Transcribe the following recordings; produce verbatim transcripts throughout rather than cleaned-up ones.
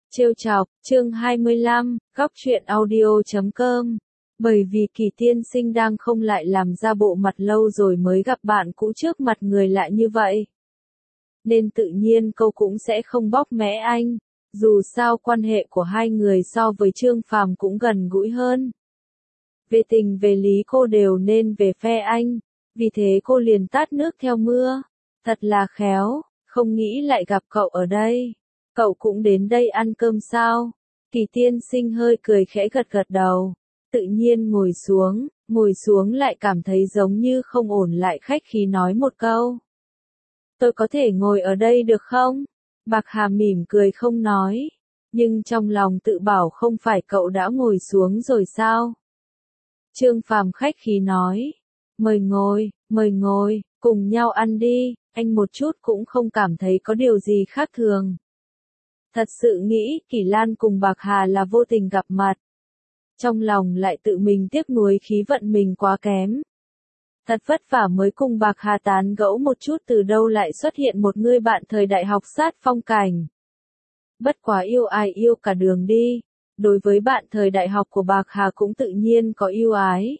Trêu chọc, chương hai mươi lăm, góc truyện audio chấm com. Bởi vì Kỳ tiên sinh đang không lại làm ra bộ mặt lâu rồi mới gặp bạn cũ trước mặt người lạ như vậy. Nên tự nhiên cô cũng sẽ không bóc mẽ anh, dù sao quan hệ của hai người so với Trương Phàm cũng gần gũi hơn. Về tình về lý cô đều nên về phe anh, vì thế cô liền tát nước theo mưa. Thật là khéo, không nghĩ lại gặp cậu ở đây. Cậu cũng đến đây ăn cơm sao? Kỳ tiên sinh hơi cười khẽ gật gật đầu. Tự nhiên ngồi xuống, ngồi xuống lại cảm thấy giống như không ổn lại khách khí nói một câu. Tôi có thể ngồi ở đây được không? Bạc Hà mỉm cười không nói. Nhưng trong lòng tự bảo không phải cậu đã ngồi xuống rồi sao? Trương Phàm khách khí nói. Mời ngồi, mời ngồi, cùng nhau ăn đi, anh một chút cũng không cảm thấy có điều gì khác thường. Thật sự nghĩ Kỳ Lan cùng Bạc Hà là vô tình gặp mặt. Trong lòng lại tự mình tiếc nuối khí vận mình quá kém. Thật vất vả mới cùng Bạc Hà tán gẫu một chút từ đâu lại xuất hiện một người bạn thời đại học sát phong cảnh. Bất quá yêu ai yêu cả đường đi, đối với bạn thời đại học của Bạc Hà cũng tự nhiên có yêu ái.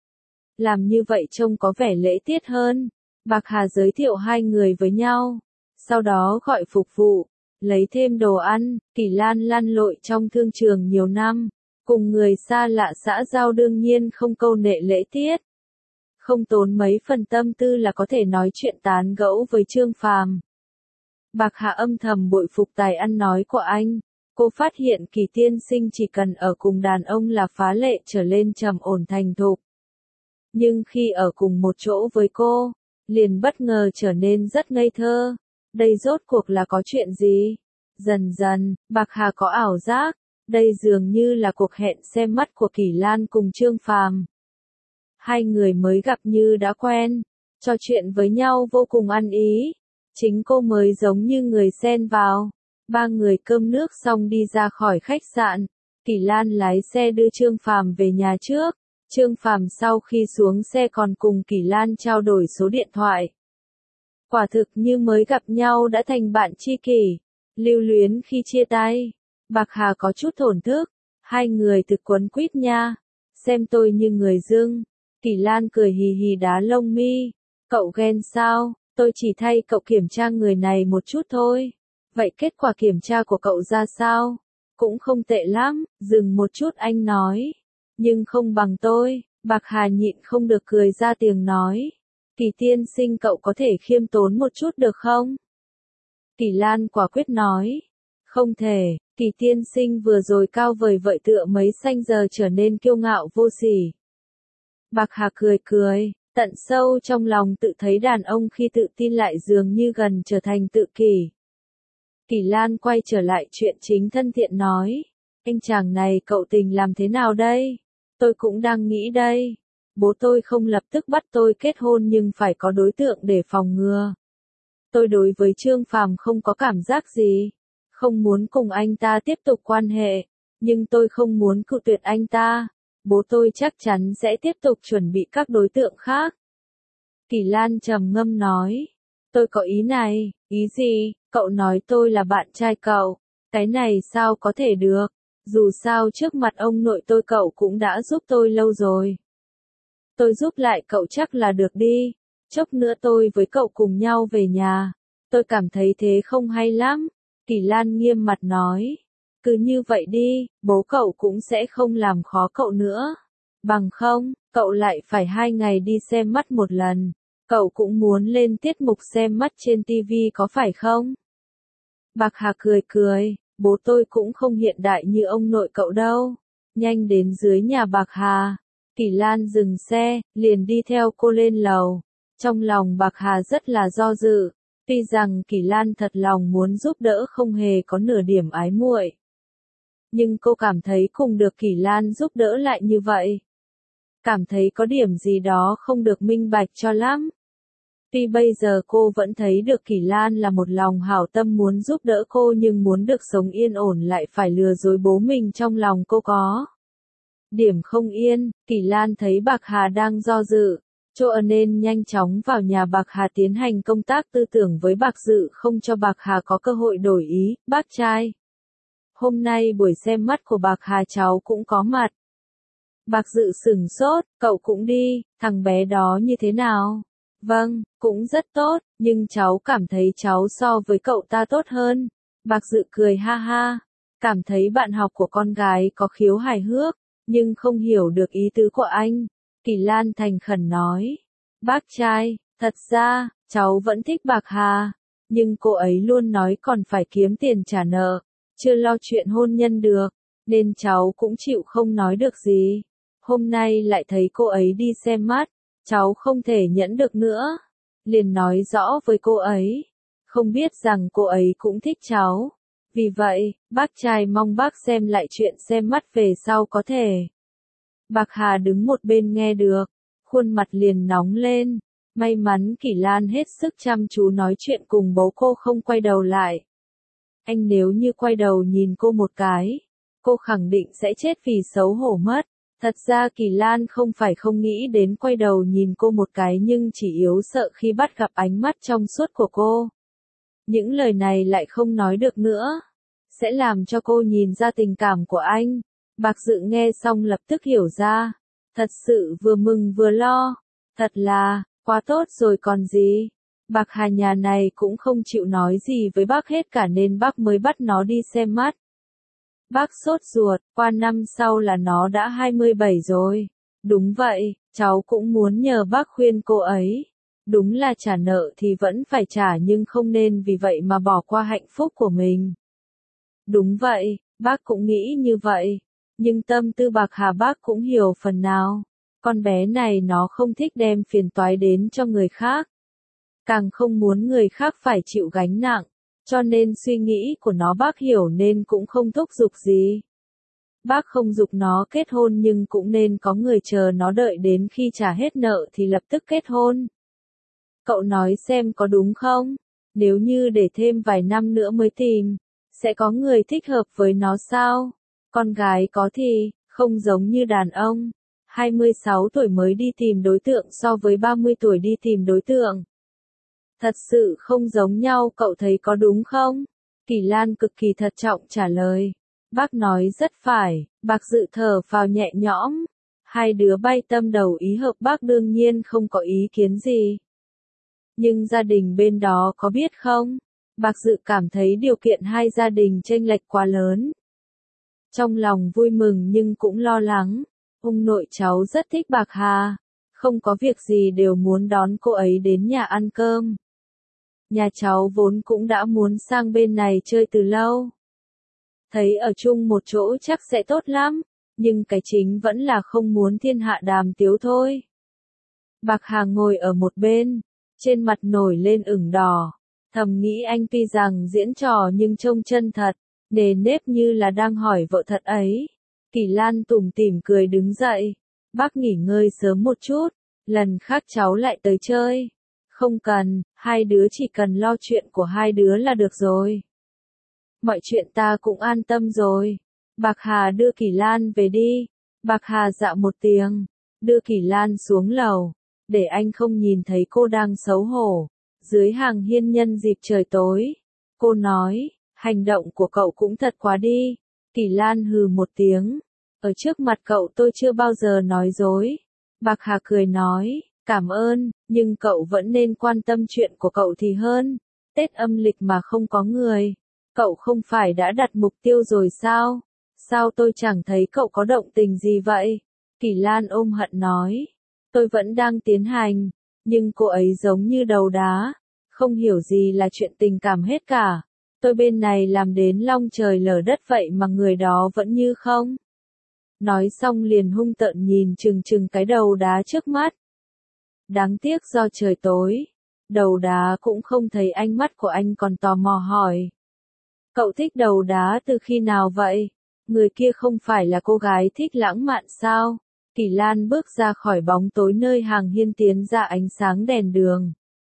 Làm như vậy trông có vẻ lễ tiết hơn. Bạc Hà giới thiệu hai người với nhau, sau đó gọi phục vụ, lấy thêm đồ ăn. Kỳ Lan lăn lội trong thương trường nhiều năm, cùng người xa lạ xã giao đương nhiên không câu nệ lễ tiết. Không tốn mấy phần tâm tư là có thể nói chuyện tán gẫu với Trương Phàm. Bạc Hà âm thầm bội phục tài ăn nói của anh. Cô phát hiện Kỳ tiên sinh chỉ cần ở cùng đàn ông là phá lệ trở lên trầm ổn thành thục. Nhưng khi ở cùng một chỗ với cô, liền bất ngờ trở nên rất ngây thơ. Đây rốt cuộc là có chuyện gì? Dần dần, Bạc Hà có ảo giác, đây dường như là cuộc hẹn xem mắt của Kỳ Lan cùng Trương Phàm. Hai người mới gặp như đã quen, trò chuyện với nhau vô cùng ăn ý. Chính cô mới giống như người xen vào. Ba người cơm nước xong đi ra khỏi khách sạn. Kỳ Lan lái xe đưa Trương Phàm về nhà trước. Trương Phàm sau khi xuống xe còn cùng Kỳ Lan trao đổi số điện thoại. Quả thực như mới gặp nhau đã thành bạn tri kỷ, lưu luyến khi chia tay. Bạc Hà có chút thổn thức, hai người thực quấn quýt nha, xem tôi như người dưng. Kỳ Lan cười hì hì đá lông mi, cậu ghen sao, tôi chỉ thay cậu kiểm tra người này một chút thôi. Vậy kết quả kiểm tra của cậu ra sao? Cũng không tệ lắm, dừng một chút anh nói. Nhưng không bằng tôi. Bạc Hà nhịn không được cười ra tiếng nói. Kỳ tiên sinh cậu có thể khiêm tốn một chút được không? Kỳ Lan quả quyết nói. Không thể, Kỳ tiên sinh vừa rồi cao vời vợi tựa mấy xanh giờ trở nên kiêu ngạo vô sỉ. Bạc Hà cười cười, tận sâu trong lòng tự thấy đàn ông khi tự tin lại dường như gần trở thành tự kỷ. Kỳ Lan quay trở lại chuyện chính thân thiện nói. Anh chàng này cậu tình làm thế nào đây? Tôi cũng đang nghĩ đây. Bố tôi không lập tức bắt tôi kết hôn nhưng phải có đối tượng để phòng ngừa. Tôi đối với Trương Phàm không có cảm giác gì. Không muốn cùng anh ta tiếp tục quan hệ. Nhưng tôi không muốn cự tuyệt anh ta. Bố tôi chắc chắn sẽ tiếp tục chuẩn bị các đối tượng khác. Kỳ Lan trầm ngâm nói. Tôi có ý này, ý gì? Cậu nói tôi là bạn trai cậu. Cái này sao có thể được? Dù sao trước mặt ông nội tôi cậu cũng đã giúp tôi lâu rồi. Tôi giúp lại cậu chắc là được đi. Chốc nữa tôi với cậu cùng nhau về nhà. Tôi cảm thấy thế không hay lắm. Kỳ Lan nghiêm mặt nói. Cứ như vậy đi, bố cậu cũng sẽ không làm khó cậu nữa. Bằng không, cậu lại phải hai ngày đi xem mắt một lần. Cậu cũng muốn lên tiết mục xem mắt trên ti vi có phải không? Bạc Hà cười cười. Bố tôi cũng không hiện đại như ông nội cậu đâu. Nhanh đến dưới nhà Bạc Hà. Kỳ Lan dừng xe, liền đi theo cô lên lầu. Trong lòng Bạc Hà rất là do dự. Tuy rằng Kỳ Lan thật lòng muốn giúp đỡ không hề có nửa điểm ái muội. Nhưng cô cảm thấy cùng được Kỳ Lan giúp đỡ lại như vậy. Cảm thấy có điểm gì đó không được minh bạch cho lắm. Tuy bây giờ cô vẫn thấy được Kỳ Lan là một lòng hảo tâm muốn giúp đỡ cô nhưng muốn được sống yên ổn lại phải lừa dối bố mình trong lòng cô có. Điểm không yên, Kỳ Lan thấy Bạc Hà đang do dự, cho nên nhanh chóng vào nhà Bạc Hà tiến hành công tác tư tưởng với Bạc Dự không cho Bạc Hà có cơ hội đổi ý. Bác trai, Hôm nay buổi xem mắt của Bạc Hà cháu cũng có mặt. Bạc Dự sửng sốt, cậu cũng đi, thằng bé đó như thế nào? Vâng, cũng rất tốt, nhưng cháu cảm thấy cháu so với cậu ta tốt hơn. Bạc Dự cười ha ha, cảm thấy bạn học của con gái có khiếu hài hước, nhưng không hiểu được ý tứ của anh. Kỳ Lan thành khẩn nói, bác trai, thật ra, cháu vẫn thích Bạc Hà, nhưng cô ấy luôn nói còn phải kiếm tiền trả nợ, chưa lo chuyện hôn nhân được, nên cháu cũng chịu không nói được gì. Hôm nay lại thấy cô ấy đi xem mắt, cháu không thể nhẫn được nữa, liền nói rõ với cô ấy, không biết rằng cô ấy cũng thích cháu. Vì vậy, bác trai mong bác xem lại chuyện xem mắt về sau có thể. Bạc Hà đứng một bên nghe được, khuôn mặt liền nóng lên, may mắn Kỳ Lan hết sức chăm chú nói chuyện cùng bố cô không quay đầu lại. Anh nếu như quay đầu nhìn cô một cái, cô khẳng định sẽ chết vì xấu hổ mất. Thật ra Kỳ Lan không phải không nghĩ đến quay đầu nhìn cô một cái nhưng chỉ yếu sợ khi bắt gặp ánh mắt trong suốt của cô. Những lời này lại không nói được nữa, sẽ làm cho cô nhìn ra tình cảm của anh. Bạc Dự nghe xong lập tức hiểu ra, thật sự vừa mừng vừa lo, thật là, quá tốt rồi còn gì. Bạc Hà nhà này cũng không chịu nói gì với bác hết cả nên bác mới bắt nó đi xem mắt. Bác sốt ruột, qua năm sau là nó đã hai mươi bảy rồi. Đúng vậy, cháu cũng muốn nhờ bác khuyên cô ấy. Đúng là trả nợ thì vẫn phải trả nhưng không nên vì vậy mà bỏ qua hạnh phúc của mình. Đúng vậy, bác cũng nghĩ như vậy. Nhưng tâm tư Bạc Hà bác cũng hiểu phần nào. Con bé này nó không thích đem phiền toái đến cho người khác. Càng không muốn người khác phải chịu gánh nặng. Cho nên suy nghĩ của nó bác hiểu nên cũng không thúc giục gì. Bác không giục nó kết hôn nhưng cũng nên có người chờ nó đợi đến khi trả hết nợ thì lập tức kết hôn. Cậu nói xem có đúng không? Nếu như để thêm vài năm nữa mới tìm, sẽ có người thích hợp với nó sao? Con gái có thì, không giống như đàn ông. hai mươi sáu tuổi mới đi tìm đối tượng so với ba mươi tuổi đi tìm đối tượng. Thật sự không giống nhau, cậu thấy có đúng không? Kỳ Lan cực kỳ thận trọng trả lời. Bác nói rất phải, Bạc Dự thở phào nhẹ nhõm. Hai đứa bay tâm đầu ý hợp bác đương nhiên không có ý kiến gì. Nhưng gia đình bên đó có biết không? Bạc Dự cảm thấy điều kiện hai gia đình chênh lệch quá lớn. Trong lòng vui mừng nhưng cũng lo lắng. Ông nội cháu rất thích Bạc Hà. Không có việc gì đều muốn đón cô ấy đến nhà ăn cơm. Nhà cháu vốn cũng đã muốn sang bên này chơi từ lâu. Thấy ở chung một chỗ chắc sẽ tốt lắm, nhưng cái chính vẫn là không muốn thiên hạ đàm tiếu thôi. Bạc Hà ngồi ở một bên, trên mặt nổi lên ửng đỏ, thầm nghĩ anh tuy rằng diễn trò nhưng trông chân thật, nề nếp như là đang hỏi vợ thật ấy. Kỳ Lan tủm tỉm cười đứng dậy, bác nghỉ ngơi sớm một chút, lần khác cháu lại tới chơi. Không cần, hai đứa chỉ cần lo chuyện của hai đứa là được rồi. Mọi chuyện ta cũng an tâm rồi. Bạc Hà đưa Kỳ Lan về đi. Bạc Hà dạo một tiếng, đưa Kỳ Lan xuống lầu, để anh không nhìn thấy cô đang xấu hổ. Dưới hàng hiên nhân dịp trời tối, cô nói, hành động của cậu cũng thật quá đi. Kỳ Lan hừ một tiếng, ở trước mặt cậu tôi chưa bao giờ nói dối. Bạc Hà cười nói, cảm ơn, nhưng cậu vẫn nên quan tâm chuyện của cậu thì hơn. Tết âm lịch mà không có người. Cậu không phải đã đặt mục tiêu rồi sao? Sao tôi chẳng thấy cậu có động tình gì vậy? Kỳ Lan ôm hận nói. Tôi vẫn đang tiến hành, nhưng cô ấy giống như đầu đá. Không hiểu gì là chuyện tình cảm hết cả. Tôi bên này làm đến long trời lở đất vậy mà người đó vẫn như không. Nói xong liền hung tợn nhìn chừng chừng cái đầu đá trước mắt. Đáng tiếc do trời tối, đầu đá cũng không thấy ánh mắt của anh còn tò mò hỏi. Cậu thích đầu đá từ khi nào vậy? Người kia không phải là cô gái thích lãng mạn sao? Kỳ Lan bước ra khỏi bóng tối nơi hàng hiên tiến ra ánh sáng đèn đường.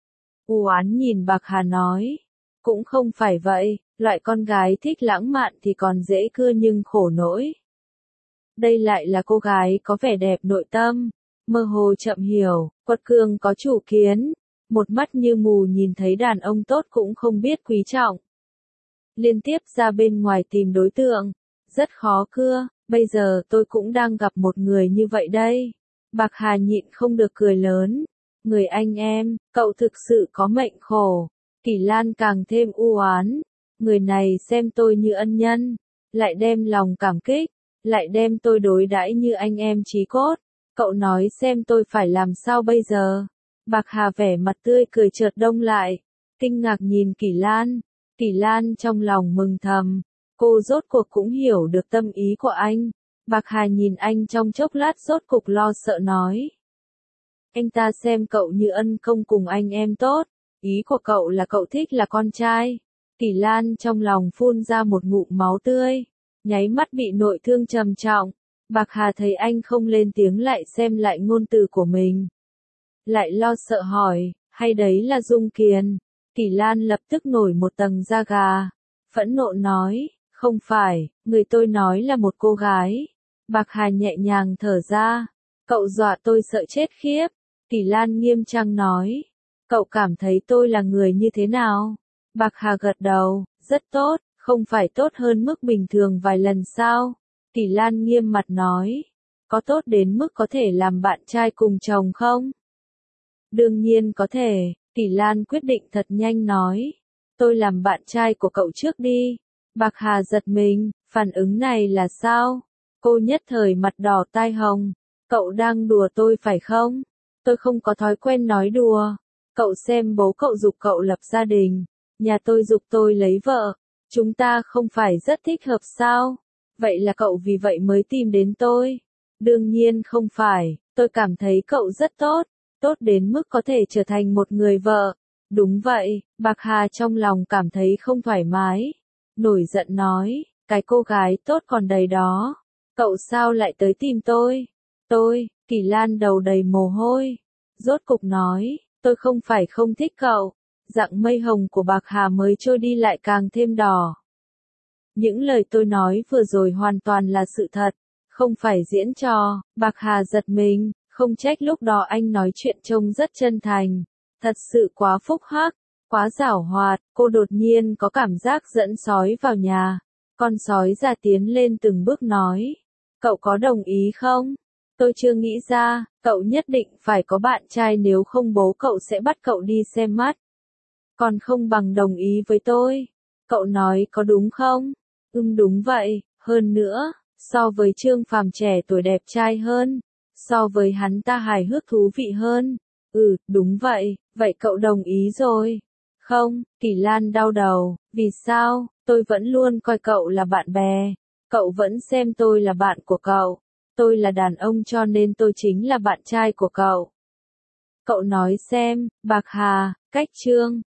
U oán nhìn Bạc Hà nói. Cũng không phải vậy, loại con gái thích lãng mạn thì còn dễ cưa nhưng khổ nỗi. Đây lại là cô gái có vẻ đẹp nội tâm, mơ hồ chậm hiểu, quật cường có chủ kiến, một mắt như mù nhìn thấy đàn ông tốt cũng không biết quý trọng. liên tiếp ra bên ngoài tìm đối tượng. Rất khó cưa, bây giờ tôi cũng đang gặp một người như vậy đây. Bạc Hà nhịn không được cười lớn. Người anh em, cậu thực sự có mệnh khổ. Kỷ Lan càng thêm u oán. Người này xem tôi như ân nhân, lại đem lòng cảm kích, lại đem tôi đối đãi như anh em chí cốt. Cậu nói xem tôi phải làm sao bây giờ? Bạc Hà vẻ mặt tươi cười chợt đông lại, kinh ngạc nhìn Kỷ Lan. Kỷ Lan trong lòng mừng thầm, cô rốt cuộc cũng hiểu được tâm ý của anh. Bạc Hà nhìn anh trong chốc lát rốt cục lo sợ nói. Anh ta xem cậu như ân công cùng anh em tốt, ý của cậu là cậu thích là con trai. Kỷ Lan trong lòng phun ra một ngụm máu tươi, nháy mắt bị nội thương trầm trọng. Bạc Hà thấy anh không lên tiếng lại xem lại ngôn từ của mình. Lại lo sợ hỏi, hay đấy là Dung Kiền? Kỷ Lan lập tức nổi một tầng da gà, phẫn nộ nói, không phải, người tôi nói là một cô gái. Bạc Hà nhẹ nhàng thở ra, cậu dọa tôi sợ chết khiếp. Kỷ Lan nghiêm trang nói, cậu cảm thấy tôi là người như thế nào? Bạc Hà gật đầu, rất tốt, không phải tốt hơn mức bình thường vài lần sao? Kỷ Lan nghiêm mặt nói, có tốt đến mức có thể làm bạn trai cùng chồng không? Đương nhiên có thể, Kỷ Lan quyết định thật nhanh nói, tôi làm bạn trai của cậu trước đi. Bạc Hà giật mình, phản ứng này là sao? Cô nhất thời mặt đỏ tai hồng, cậu đang đùa tôi phải không? Tôi không có thói quen nói đùa. Cậu xem bố cậu giục cậu lập gia đình, nhà tôi giục tôi lấy vợ, chúng ta không phải rất thích hợp sao? Vậy là cậu vì vậy mới tìm đến tôi? Đương nhiên không phải, tôi cảm thấy cậu rất tốt, tốt đến mức có thể trở thành một người vợ. Đúng vậy, Bạc Hà trong lòng cảm thấy không thoải mái, nổi giận nói, cái cô gái tốt còn đầy đó, cậu sao lại tới tìm tôi? Tôi, Kỷ Lan đầu đầy mồ hôi, rốt cục nói, tôi không phải không thích cậu. Dạng mây hồng của Bạc Hà mới trôi đi lại càng thêm đỏ. Những lời tôi nói vừa rồi hoàn toàn là sự thật, không phải diễn trò. Bạc Hà giật mình, không trách lúc đó anh nói chuyện trông rất chân thành. Thật sự quá phúc hắc, quá giảo hoạt, cô đột nhiên có cảm giác dẫn sói vào nhà. Con sói già tiến lên từng bước nói, cậu có đồng ý không? Tôi chưa nghĩ ra, cậu nhất định phải có bạn trai nếu không bố cậu sẽ bắt cậu đi xem mắt. Còn không bằng đồng ý với tôi. Cậu nói có đúng không? Ừm đúng vậy, hơn nữa, so với Trương Phàm trẻ tuổi đẹp trai hơn, so với hắn ta hài hước thú vị hơn. Ừ, đúng vậy, vậy cậu đồng ý rồi. Không, Kỷ Lan đau đầu, vì sao, tôi vẫn luôn coi cậu là bạn bè, cậu vẫn xem tôi là bạn của cậu, tôi là đàn ông cho nên tôi chính là bạn trai của cậu. Cậu nói xem, Bạc Hà, cách Trương